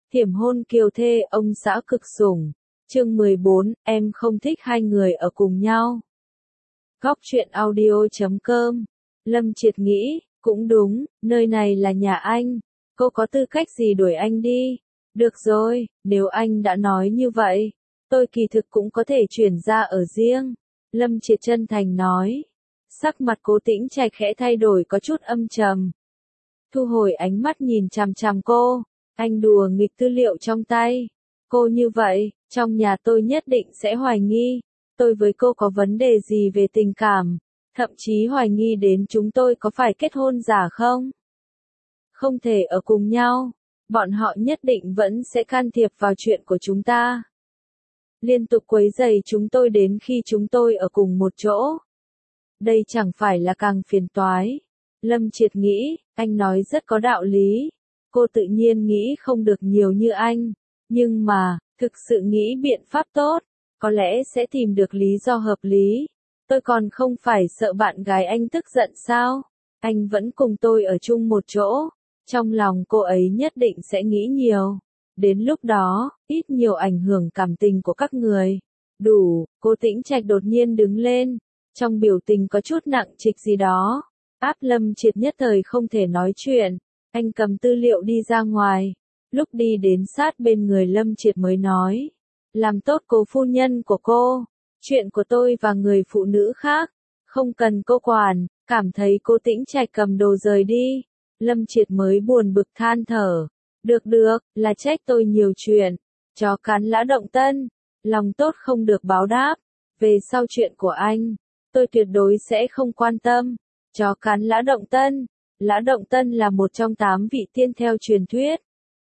Thiểm hôn kiều thê ông xã cực sủng. Chương 14, em không thích hai người ở cùng nhau. Góc truyện audio.com. Lâm Triệt nghĩ, cũng đúng, nơi này là nhà anh. Cô có tư cách gì đuổi anh đi? Được rồi, nếu anh đã nói như vậy, tôi kỳ thực cũng có thể chuyển ra ở riêng. Lâm Triệt chân thành nói. Sắc mặt Cố Tĩnh Trạch khẽ thay đổi có chút âm trầm. Thu hồi ánh mắt nhìn chằm chằm cô. Anh đùa nghịch tư liệu trong tay. Cô như vậy, trong nhà tôi nhất định sẽ hoài nghi. Tôi với cô có vấn đề gì về tình cảm, thậm chí hoài nghi đến chúng tôi có phải kết hôn giả không? Không thể ở cùng nhau, bọn họ nhất định vẫn sẽ can thiệp vào chuyện của chúng ta. Liên tục quấy rầy chúng tôi đến khi chúng tôi ở cùng một chỗ. Đây chẳng phải là càng phiền toái. Lâm Triệt nghĩ, anh nói rất có đạo lý. Cô tự nhiên nghĩ không được nhiều như anh. Nhưng mà, thực sự nghĩ biện pháp tốt, có lẽ sẽ tìm được lý do hợp lý. Tôi còn không phải sợ bạn gái anh tức giận sao? Anh vẫn cùng tôi ở chung một chỗ. Trong lòng cô ấy nhất định sẽ nghĩ nhiều. Đến lúc đó, ít nhiều ảnh hưởng cảm tình của các người. Đủ, Cố Tĩnh Trạch đột nhiên đứng lên. Trong biểu tình có chút nặng trịch gì đó. Áp Lâm Triệt nhất thời không thể nói chuyện. Anh cầm tư liệu đi ra ngoài. Lúc đi đến sát bên người Lâm Triệt mới nói. Làm tốt Cố phu nhân của cô. Chuyện của tôi và người phụ nữ khác. Không cần cô quản. Cảm thấy Cố Tĩnh Trạch cầm đồ rời đi. Lâm Triệt mới buồn bực than thở. Được, là trách tôi nhiều chuyện. Chó cắn lã động tân. Lòng tốt không được báo đáp. Về sau chuyện của anh, tôi tuyệt đối sẽ không quan tâm. Chó cắn lã động tân. Lã động tân là một trong 8 vị tiên theo truyền thuyết.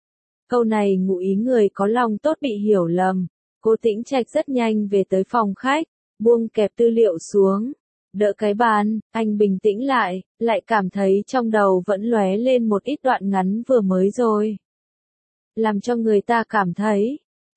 Câu này ngụ ý người có lòng tốt bị hiểu lầm. Cố Tĩnh Trạch rất nhanh về tới phòng khách, buông kẹp tư liệu xuống, đỡ cái bàn, anh bình tĩnh lại cảm thấy trong đầu vẫn lóe lên một ít đoạn ngắn vừa mới rồi. Làm cho người ta cảm thấy,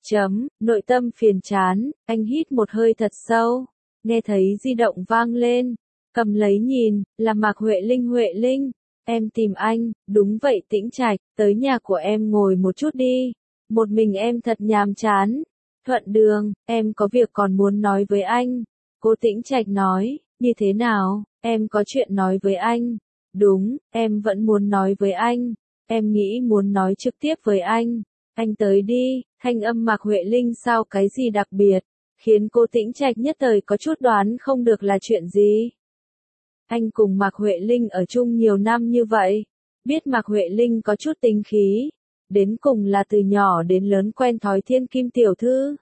nội tâm phiền chán, anh hít một hơi thật sâu, nghe thấy di động vang lên, cầm lấy nhìn, là Mạc Huệ Linh, em tìm anh, đúng vậy Tĩnh Trạch, tới nhà của em ngồi một chút đi, một mình em thật nhàm chán. Thuận đường, em có việc còn muốn nói với anh. Cố Tĩnh Trạch nói, như thế nào, em có chuyện nói với anh. Đúng, em vẫn muốn nói với anh. Em nghĩ muốn nói trực tiếp với anh. Anh tới đi, thanh âm Mạc Huệ Linh sao cái gì đặc biệt, khiến Cố Tĩnh Trạch nhất thời có chút đoán không được là chuyện gì. Anh cùng Mạc Huệ Linh ở chung nhiều năm như vậy, biết Mạc Huệ Linh có chút tính khí. Đến cùng là từ nhỏ đến lớn quen thói thiên kim tiểu thư.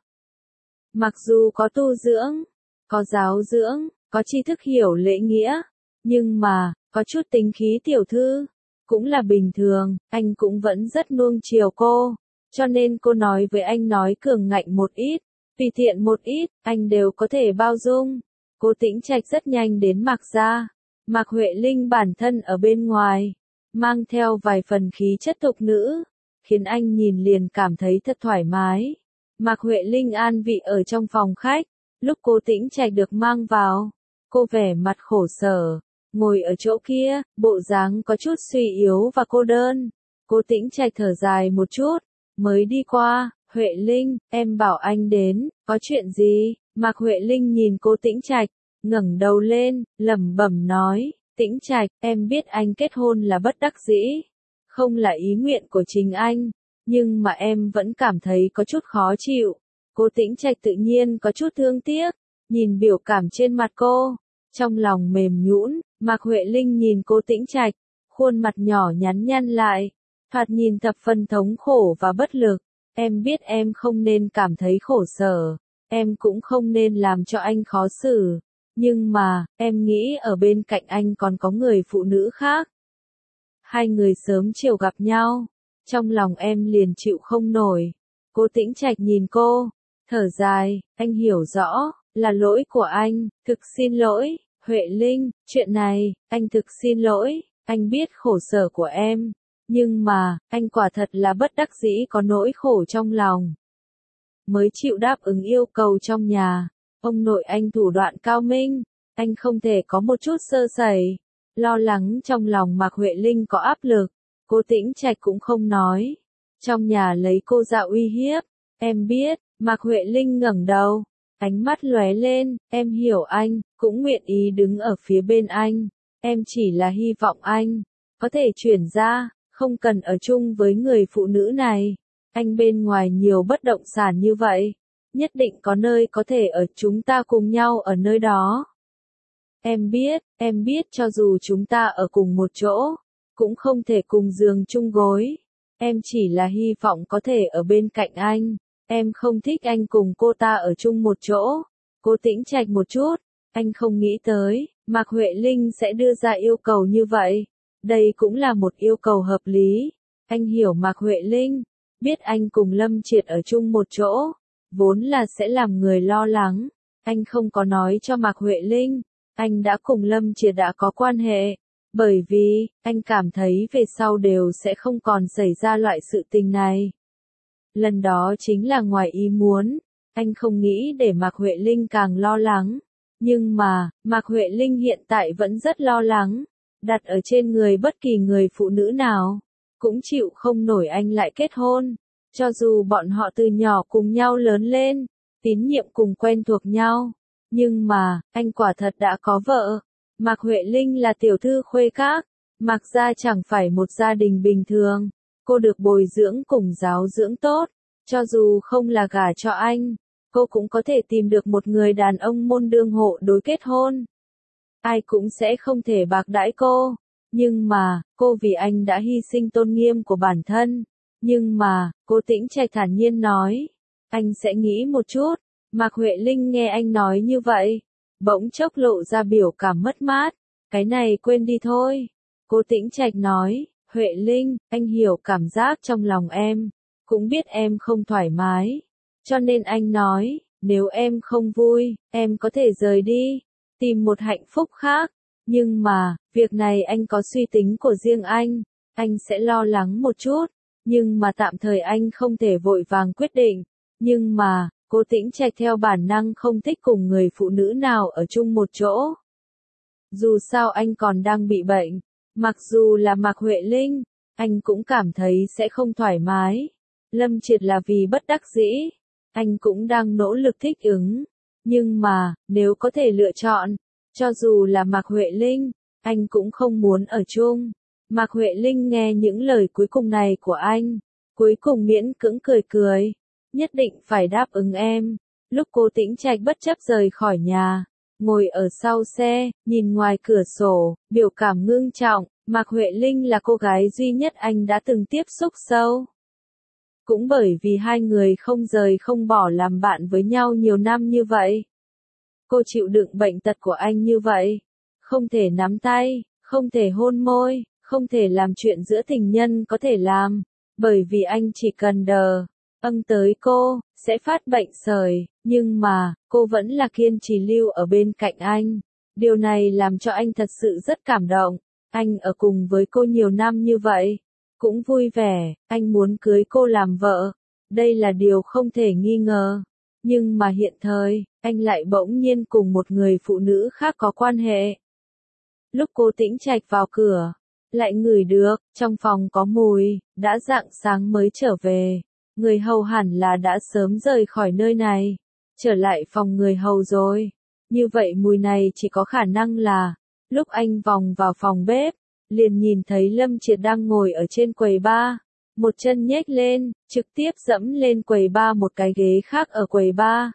Mặc dù có tu dưỡng, có giáo dưỡng, có tri thức hiểu lễ nghĩa, nhưng mà, có chút tính khí tiểu thư, cũng là bình thường, anh cũng vẫn rất nuông chiều cô, cho nên cô nói với anh nói cường ngạnh một ít, tùy tiện một ít, anh đều có thể bao dung. Cố Tĩnh Trạch rất nhanh đến Mạc gia, Mạc Huệ Linh bản thân ở bên ngoài, mang theo vài phần khí chất thục nữ, khiến anh nhìn liền cảm thấy thật thoải mái. Mạc Huệ Linh an vị ở trong phòng khách, lúc Cố Tĩnh Trạch được mang vào, cô vẻ mặt khổ sở, ngồi ở chỗ kia, bộ dáng có chút suy yếu và cô đơn. Cố Tĩnh Trạch thở dài một chút, mới đi qua, Huệ Linh, em bảo anh đến, có chuyện gì? Mạc Huệ Linh nhìn Cố Tĩnh Trạch, ngẩng đầu lên, lẩm bẩm nói, Tĩnh Trạch, em biết anh kết hôn là bất đắc dĩ, không là ý nguyện của chính anh. Nhưng mà em vẫn cảm thấy có chút khó chịu. Cố Tĩnh Trạch tự nhiên có chút thương tiếc, nhìn biểu cảm trên mặt cô, trong lòng mềm nhũn. Mạc Huệ Linh nhìn Cố Tĩnh Trạch, khuôn mặt nhỏ nhắn nhăn lại, thoạt nhìn thập phần thống khổ và bất lực. Em biết em không nên cảm thấy khổ sở, em cũng không nên làm cho anh khó xử, nhưng mà, em nghĩ ở bên cạnh anh còn có người phụ nữ khác. Hai người sớm chiều gặp nhau. Trong lòng em liền chịu không nổi. Cố Tĩnh Trạch nhìn cô, thở dài, anh hiểu rõ, là lỗi của anh, thực xin lỗi, Huệ Linh, chuyện này, anh thực xin lỗi, anh biết khổ sở của em, nhưng mà, anh quả thật là bất đắc dĩ có nỗi khổ trong lòng. Mới chịu đáp ứng yêu cầu trong nhà, ông nội anh thủ đoạn cao minh, anh không thể có một chút sơ sẩy. Lo lắng trong lòng Mạc Huệ Linh có áp lực. Cố Tĩnh Trạch cũng không nói. trong nhà lấy cô ra uy hiếp. Em biết, Mạc Huệ Linh ngẩng đầu, ánh mắt lóe lên, em hiểu anh, cũng nguyện ý đứng ở phía bên anh. Em chỉ là hy vọng anh có thể chuyển ra, không cần ở chung với người phụ nữ này. Anh bên ngoài nhiều bất động sản như vậy, nhất định có nơi có thể ở, chúng ta cùng nhau ở nơi đó. Em biết cho dù chúng ta ở cùng một chỗ, cũng không thể cùng giường chung gối. Em chỉ là hy vọng có thể ở bên cạnh anh. Em không thích anh cùng cô ta ở chung một chỗ. Cô Tĩnh Trạch một chút, anh không nghĩ tới, Mạc Huệ Linh sẽ đưa ra yêu cầu như vậy. Đây cũng là một yêu cầu hợp lý. Anh hiểu Mạc Huệ Linh, biết anh cùng Lâm Triệt ở chung một chỗ, vốn là sẽ làm người lo lắng. Anh không có nói cho Mạc Huệ Linh, anh đã cùng Lâm Triệt đã có quan hệ. Bởi vì, anh cảm thấy về sau đều sẽ không còn xảy ra loại sự tình này. Lần đó chính là ngoài ý muốn, anh không nghĩ để Mạc Huệ Linh càng lo lắng. Nhưng mà, Mạc Huệ Linh hiện tại vẫn rất lo lắng, đặt ở trên người bất kỳ người phụ nữ nào, cũng chịu không nổi anh lại kết hôn. Cho dù bọn họ từ nhỏ cùng nhau lớn lên, tín nhiệm cùng quen thuộc nhau, nhưng mà, anh quả thật đã có vợ. Mạc Huệ Linh là tiểu thư khuê các, Mạc gia chẳng phải một gia đình bình thường. Cô được bồi dưỡng cùng giáo dưỡng tốt, cho dù không là gả cho anh, cô cũng có thể tìm được một người đàn ông môn đương hộ đối kết hôn. Ai cũng sẽ không thể bạc đãi cô, nhưng mà, cô vì anh đã hy sinh tôn nghiêm của bản thân. Nhưng mà, cô Tĩnh Trạch thản nhiên nói, anh sẽ nghĩ một chút. Mạc Huệ Linh nghe anh nói như vậy, bỗng chốc lộ ra biểu cảm mất mát. Cái này quên đi thôi. Cô Tĩnh Trạch nói, Huệ Linh, anh hiểu cảm giác trong lòng em, cũng biết em không thoải mái. Cho nên anh nói, nếu em không vui, em có thể rời đi, tìm một hạnh phúc khác. Nhưng mà, việc này anh có suy tính của riêng anh sẽ lo lắng một chút. Nhưng mà tạm thời anh không thể vội vàng quyết định. Nhưng mà, cô Tĩnh Trạch theo bản năng không thích cùng người phụ nữ nào ở chung một chỗ. Dù sao anh còn đang bị bệnh, mặc dù là Mạc Huệ Linh, anh cũng cảm thấy sẽ không thoải mái. Lâm Triệt là vì bất đắc dĩ, anh cũng đang nỗ lực thích ứng. Nhưng mà, nếu có thể lựa chọn, cho dù là Mạc Huệ Linh, anh cũng không muốn ở chung. Mạc Huệ Linh nghe những lời cuối cùng này của anh, cuối cùng miễn cưỡng cười cười. Nhất định phải đáp ứng em. Lúc cô Tĩnh Trạch bất chấp rời khỏi nhà, ngồi ở sau xe, nhìn ngoài cửa sổ, biểu cảm ngưng trọng. Mạc Huệ Linh là cô gái duy nhất anh đã từng tiếp xúc sâu. Cũng bởi vì hai người không rời không bỏ làm bạn với nhau nhiều năm như vậy. Cô chịu đựng bệnh tật của anh như vậy. Không thể nắm tay, không thể hôn môi, không thể làm chuyện giữa tình nhân có thể làm. Bởi vì anh chỉ cần tới cô, sẽ phát bệnh sởi. Nhưng mà, cô vẫn là kiên trì lưu ở bên cạnh anh. Điều này làm cho anh thật sự rất cảm động. Anh ở cùng với cô nhiều năm như vậy, cũng vui vẻ, anh muốn cưới cô làm vợ. Đây là điều không thể nghi ngờ. Nhưng mà hiện thời, anh lại bỗng nhiên cùng một người phụ nữ khác có quan hệ. Lúc cô Tĩnh Trạch vào cửa, lại ngửi được, trong phòng có mùi, đã rạng sáng mới trở về. Người hầu hẳn là đã sớm rời khỏi nơi này, trở lại phòng người hầu rồi. Như vậy mùi này chỉ có khả năng là, lúc anh vòng vào phòng bếp, liền nhìn thấy Lâm Triệt đang ngồi ở trên quầy bar, một chân nhếch lên, trực tiếp dẫm lên quầy bar một cái ghế khác ở quầy bar.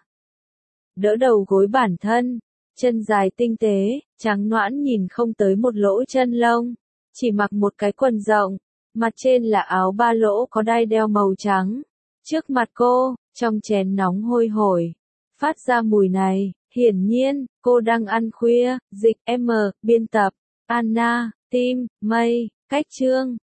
Đỡ đầu gối bản thân, chân dài tinh tế, trắng nõn nhìn không tới một lỗ chân lông, chỉ mặc một cái quần rộng, mặt trên là áo ba lỗ có đai đeo màu trắng. Trước mặt cô, trong chén nóng hôi hổi, phát ra mùi này, hiển nhiên, cô đang ăn khuya. Dịch M, biên tập, Anna, Tim, Mây, cách chương.